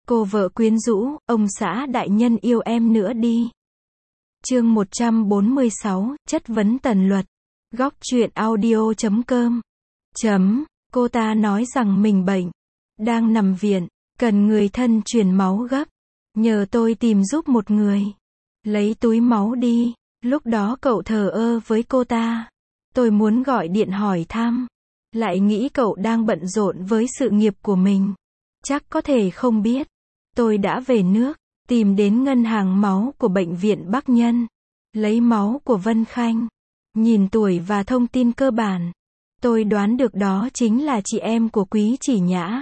Cô vợ quyến rũ, ông xã đại nhân yêu em nữa đi. Chương 146, chất vấn Tần Luật. Góc truyện audio.com. Cô ta nói rằng mình bệnh, đang nằm viện, cần người thân truyền máu gấp. Nhờ tôi tìm giúp một người. Lấy túi máu đi. Lúc đó cậu thờ ơ với cô ta. Tôi muốn gọi điện hỏi thăm. Lại nghĩ cậu đang bận rộn với sự nghiệp của mình. Chắc có thể không biết. Tôi đã về nước, tìm đến ngân hàng máu của bệnh viện Bắc Nhân. Lấy máu của Vân Khanh. Nhìn tuổi và thông tin cơ bản. Tôi đoán được đó chính là chị em của Quý Chỉ Nhã.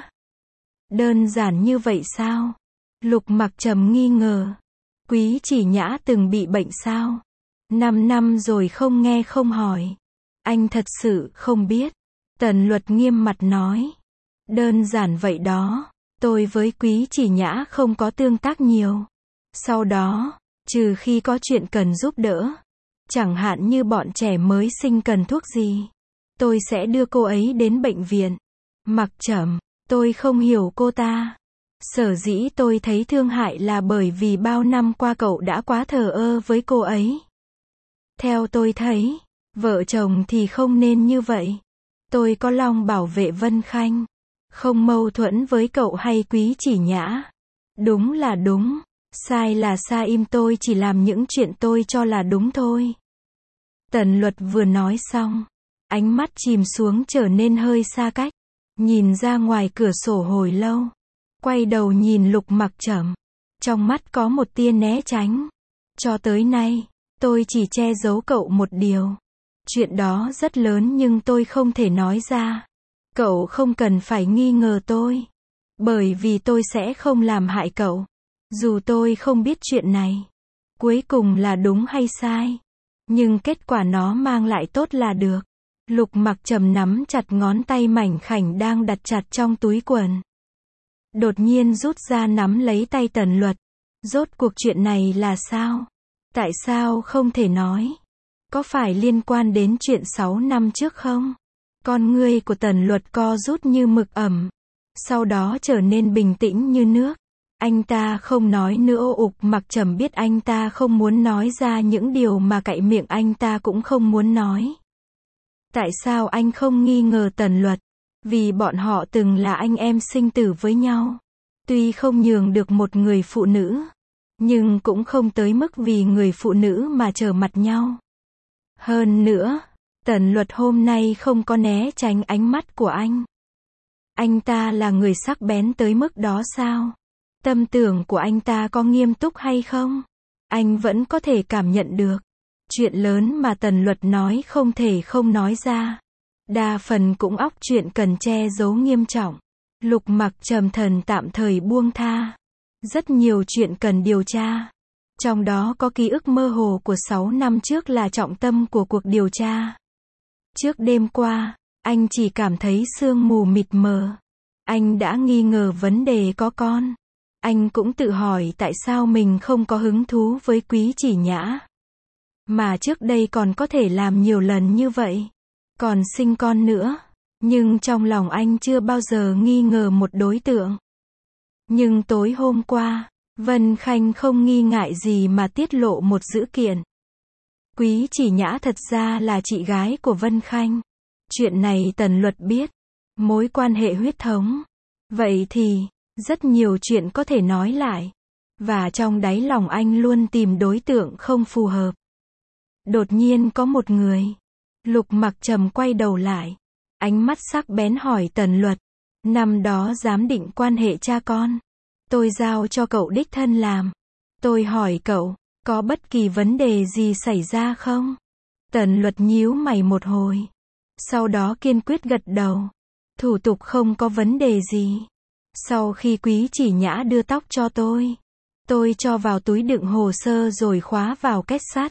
Đơn giản như vậy sao? Lục Mặc Trầm nghi ngờ. Quý Chỉ Nhã từng bị bệnh sao? 5 năm rồi không nghe không hỏi. Anh thật sự không biết. Tần Luật nghiêm mặt nói. Đơn giản vậy đó. Tôi với Quý Chỉ Nhã không có tương tác nhiều. Sau đó, trừ khi có chuyện cần giúp đỡ, chẳng hạn như bọn trẻ mới sinh cần thuốc gì, tôi sẽ đưa cô ấy đến bệnh viện. Mặc Trầm, tôi không hiểu cô ta. Sở dĩ tôi thấy thương hại là bởi vì bao năm qua cậu đã quá thờ ơ với cô ấy. Theo tôi thấy, vợ chồng thì không nên như vậy. Tôi có lòng bảo vệ Vân Khanh, không mâu thuẫn với cậu hay Quý Chỉ Nhã. Đúng là đúng, sai là sai, tôi chỉ làm những chuyện tôi cho là đúng thôi. Tần Luật vừa nói xong, ánh mắt chìm xuống trở nên hơi xa cách, nhìn ra ngoài cửa sổ hồi lâu, quay đầu nhìn Lục Mặc Trầm, trong mắt có một tia né tránh. Cho tới nay, tôi chỉ che giấu cậu một điều. Chuyện đó rất lớn nhưng tôi không thể nói ra. Cậu không cần phải nghi ngờ tôi, bởi vì tôi sẽ không làm hại cậu. Dù tôi không biết chuyện này, cuối cùng là đúng hay sai, nhưng kết quả nó mang lại tốt là được. Lục Mặc Trầm nắm chặt ngón tay mảnh khảnh đang đặt chặt trong túi quần. Đột nhiên rút ra nắm lấy tay Tần Luật. Rốt cuộc chuyện này là sao? Tại sao không thể nói? Có phải liên quan đến chuyện 6 năm trước không? Con ngươi của Tần Luật co rút như mực ẩm, sau đó trở nên bình tĩnh như nước. Anh ta không nói nữa. Mặc Trầm biết anh ta không muốn nói ra những điều mà cậy miệng anh ta cũng không muốn nói. Tại sao anh không nghi ngờ Tần Luật? Vì bọn họ từng là anh em sinh tử với nhau. Tuy không nhường được một người phụ nữ, nhưng cũng không tới mức vì người phụ nữ mà trở mặt nhau. Hơn nữa, Tần Luật hôm nay không có né tránh ánh mắt của anh. Anh ta là người sắc bén tới mức đó sao? Tâm tưởng của anh ta có nghiêm túc hay không? Anh vẫn có thể cảm nhận được. Chuyện lớn mà Tần Luật nói không thể không nói ra. Đa phần cũng óc chuyện cần che giấu nghiêm trọng. Lục Mặc Trầm thần tạm thời buông tha. Rất nhiều chuyện cần điều tra. Trong đó có ký ức mơ hồ của 6 năm trước là trọng tâm của cuộc điều tra. Trước đêm qua, anh chỉ cảm thấy sương mù mịt mờ. Anh đã nghi ngờ vấn đề có con. Anh cũng tự hỏi tại sao mình không có hứng thú với Quý Chỉ Nhã. Mà trước đây còn có thể làm nhiều lần như vậy. Còn sinh con nữa. Nhưng trong lòng anh chưa bao giờ nghi ngờ một đối tượng. Nhưng tối hôm qua, Vân Khanh không nghi ngại gì mà tiết lộ một dữ kiện. Quý Chỉ Nhã thật ra là chị gái của Vân Khanh. Chuyện này Tần Luật biết. Mối quan hệ huyết thống. Vậy thì, rất nhiều chuyện có thể nói lại. Và trong đáy lòng anh luôn tìm đối tượng không phù hợp. Đột nhiên có một người. Lục Mặc Trầm quay đầu lại. Ánh mắt sắc bén hỏi Tần Luật. Năm đó giám định quan hệ cha con. Tôi giao cho cậu đích thân làm. Tôi hỏi cậu, có bất kỳ vấn đề gì xảy ra không? Tần Luật nhíu mày một hồi. Sau đó kiên quyết gật đầu. Thủ tục không có vấn đề gì. Sau khi Quý Chỉ Nhã đưa tóc cho tôi cho vào túi đựng hồ sơ rồi khóa vào két sắt.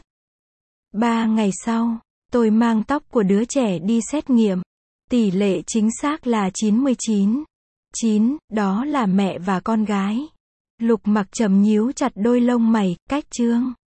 3 ngày sau, tôi mang tóc của đứa trẻ đi xét nghiệm. Tỷ lệ chính xác là 99,9, đó là mẹ và con gái. Lục Mặc Trầm nhíu chặt đôi lông mày, cách chương.